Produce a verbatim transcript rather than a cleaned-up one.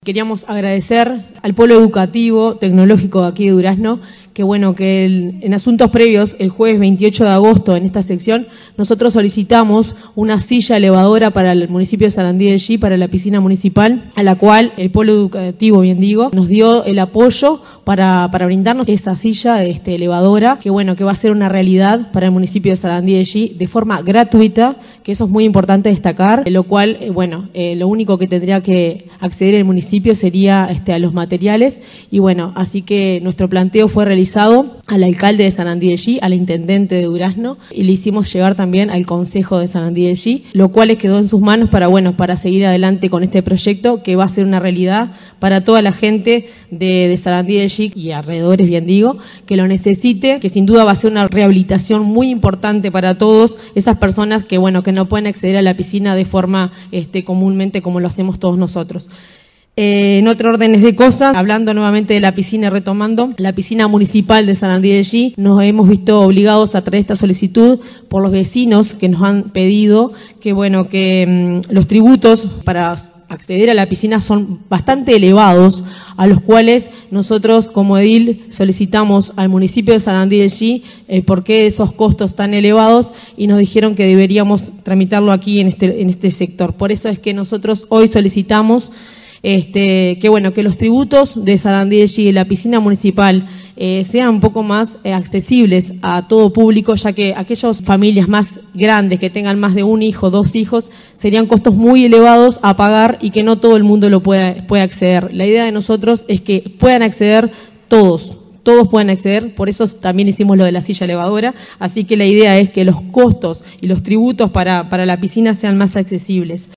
Queríamos agradecer al polo educativo tecnológico de aquí de Durazno, que bueno, que el, en asuntos previos, el jueves veintiocho de agosto, en esta sección, nosotros solicitamos una silla elevadora para el municipio de Sarandí del Yí, para la piscina municipal, a la cual el polo educativo, bien digo, nos dio el apoyo para, para brindarnos esa silla este, elevadora, que bueno, que va a ser una realidad para el municipio de Sarandí del Yí, de forma gratuita, que eso es muy importante destacar, lo cual, eh, bueno, eh, lo único que tendría que acceder el municipio sería este, a los materiales, y bueno, así que nuestro planteo fue realizado al alcalde de Sarandí del Yí, al intendente de Durazno, y le hicimos llegar también al consejo de Sarandí del Yí, lo cual les quedó en sus manos para, bueno, para seguir adelante con este proyecto que va a ser una realidad para toda la gente de, de Sarandí del Yí y alrededores, bien digo, que lo necesite, que sin duda va a ser una rehabilitación muy importante para todos esas personas que, bueno, que no pueden acceder a la piscina de forma este, comúnmente como lo hacemos todos nosotros. Eh, en otro orden de cosas, hablando nuevamente de la piscina, retomando, la piscina municipal de Sarandí del Yí, nos hemos visto obligados a traer esta solicitud por los vecinos que nos han pedido que, bueno, que mmm, los tributos para acceder a la piscina son bastante elevados, a los cuales nosotros como edil solicitamos al municipio de Sarandí del Yí el porqué de esos costos tan elevados y nos dijeron que deberíamos tramitarlo aquí en este, en este sector. Por eso es que nosotros hoy solicitamos Este, que bueno, que los tributos de Sarandí del Yí y la piscina municipal eh, sean un poco más eh, accesibles a todo público, ya que aquellas familias más grandes que tengan más de un hijo, dos hijos, serían costos muy elevados a pagar y que no todo el mundo lo pueda, pueda acceder. La idea de nosotros es que puedan acceder todos. Todos pueden acceder, por eso también hicimos lo de la silla elevadora, así que la idea es que los costos y los tributos para, para la piscina sean más accesibles.